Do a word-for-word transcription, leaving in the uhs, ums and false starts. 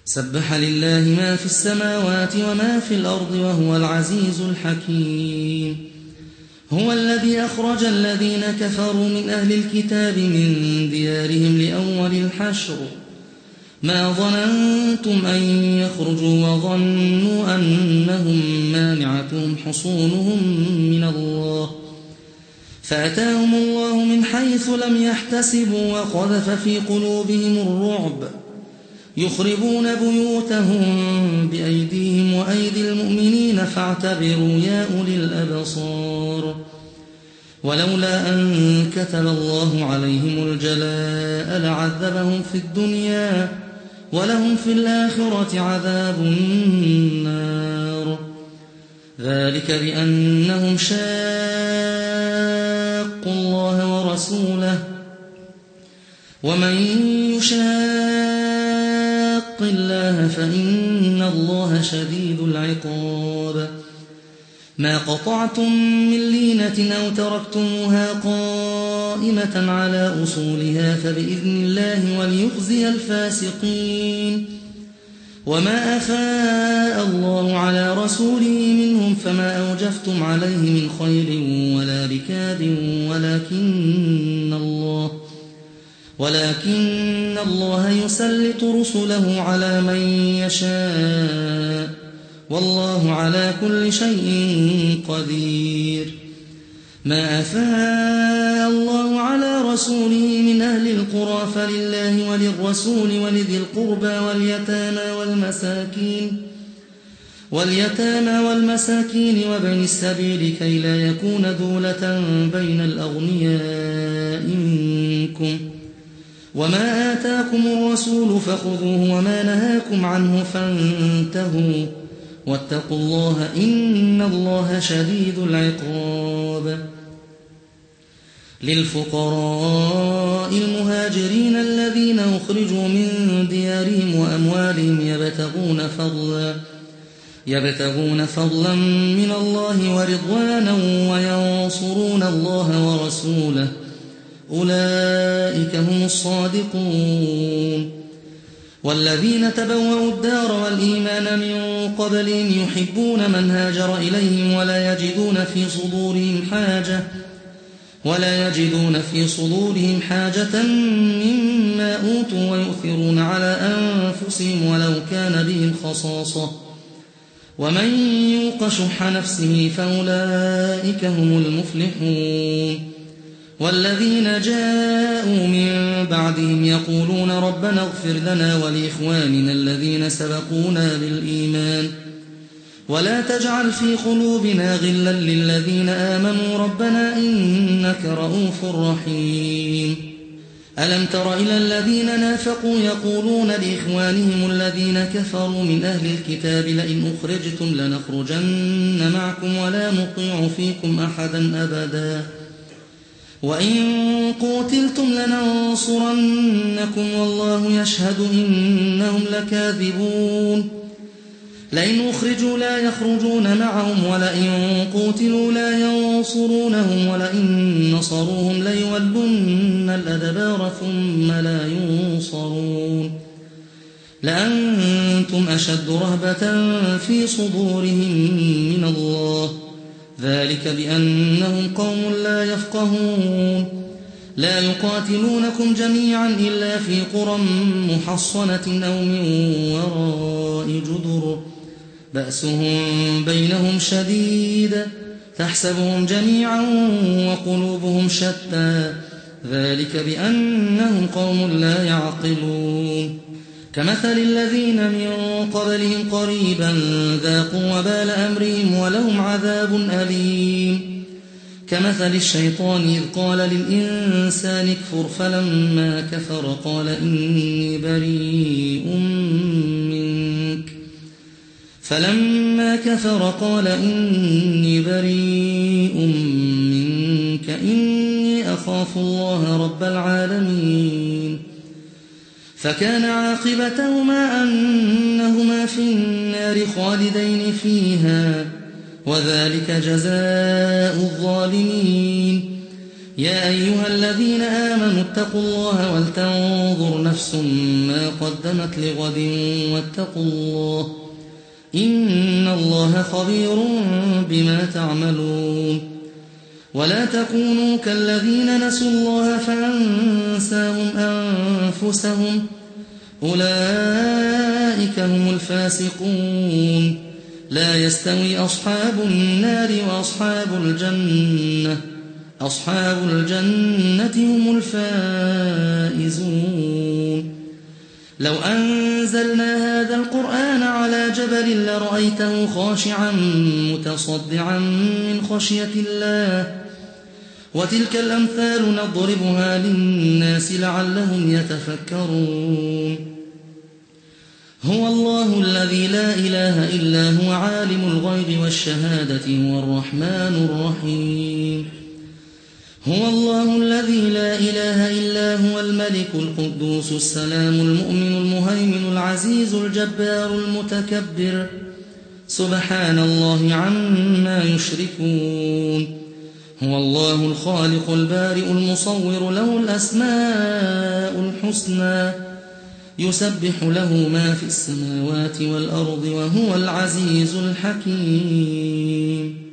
سبح لله ما في السماوات وما في الأرض وهو العزيز الحكيم. هو الذي أخرج الذين كفروا من أهل الكتاب من ديارهم لأول الحشر ما ظننتم أن يخرجوا وظنوا أنهم مانعتهم حصونهم من الله فأتاهم الله من حيث لم يحتسبوا وقذف في قلوبهم الرعب يخربون بيوتهم بأيديهم وأيدي المؤمنين فاعتبروا يا أولي الأبصار. ولولا أن كتب الله عليهم الجلاء لعذبهم في الدنيا ولهم في الآخرة عذاب النار. ذلك بأنهم شاقوا الله ورسوله ومن يشاق الله فإن الله شديد العقاب. ما قطعتم من لينة أو تركتموها قائمة على أصولها فبإذن الله وليخزي الفاسقين. وما أفاء الله على رسوله منهم فما أوجفتم عليه من خيل ولا ركاب ولكن الله ولكن الله يسلط رسله على من يشاء والله على كل شيء قدير. ما أفاء الله على رسوله من أهل القرى فلله وللرسول ولذي القربى واليتامى والمساكين واليتامى والمساكين وابن السبيل كي لا يكون دولة بين الأغنياء منكم. وما آتاكم الرسول فخذوه وما نهاكم عنه فانتهوا واتقوا الله إن الله شديد العقاب. للفقراء المهاجرين الذين أخرجوا من ديارهم وأموالهم يبتغون فضلا يبتغون فضلا من الله ورضوانا وينصرون الله ورسوله أولئك هم الصادقون. والذين تبوأوا الدار والإيمان من قبلهم يحبون من هاجر إليهم ولا يجدون في صدورهم حاجة ولا يجدون في صدورهم حاجة مما أوتوا ويؤثرون على أنفسهم ولو كان بهم خصاصة ومن يوق شح نفسه فأولئك هم المفلحون. والذين جاءوا من بعدهم يقولون ربنا اغفر لنا ولإخواننا الذين سبقونا بالإيمان ولا تجعل في قلوبنا غلا للذين آمنوا ربنا إنك رؤوف رحيم. ألم تر إلى الذين نافقوا يقولون لإخوانهم الذين كفروا من أهل الكتاب لئن أخرجتم لنخرجن معكم ولا نطيع فيكم أحدا أبدا وإن قوتلتم لننصرنكم والله يشهد إنهم لكاذبون. لئن أخرجوا لا يخرجون معهم ولئن قوتلوا لا ينصرونهم ولئن نصروهم ليولن الأدبار ثم لا ينصرون. لأنتم أشد رهبة في صدورهم من الله ذلك بأنهم قوم لا يفقهون. لا يقاتلونكم جميعا إلا في قرى محصنة أو من وراء جدر بأسهم بينهم شديد تحسبهم جميعا وقلوبهم شتى ذلك بأنهم قوم لا يعقلون. كمثل الذين من قبلهم قريبا ذاقوا وبال أمرهم ولهم عذاب أليم. كمثل الشيطان إذ قال للإنسان اكفر فلما كفر قال إني بريء منك فلما كفر قال إني بريء منك إني أخاف الله رب العالمين. فكان عاقبتهما أنهما في النار خالدين فيها وذلك جزاء الظالمين. يا أيها الذين آمنوا اتقوا الله ولتنظر نفس ما قدمت لغد واتقوا الله إن الله خبير بما تعملون ولا تكونوا كالذين نسوا الله فأنساهم أنفسهم أولئك هم الفاسقون لا يستوي أصحاب النار وأصحاب الجنة أصحاب الجنة هم الفائزون لو أنزلنا هذا القرآن على جبل لرأيته خاشعا متصدعا من خشية الله وتلك الأمثال نضربها للناس لعلهم يتفكرون هو الله الذي لا إله إلا هو عالم الغيب والشهادة هو الرحمن الرحيم هو الله الذي لا إله إلا هو الملك القدوس السلام المؤمن المهيمن العزيز الجبار المتكبر سبحان الله عما يشركون هو الله الخالق البارئ المصور له الأسماء الحسنى يسبح له ما في السماوات والأرض وهو العزيز الحكيم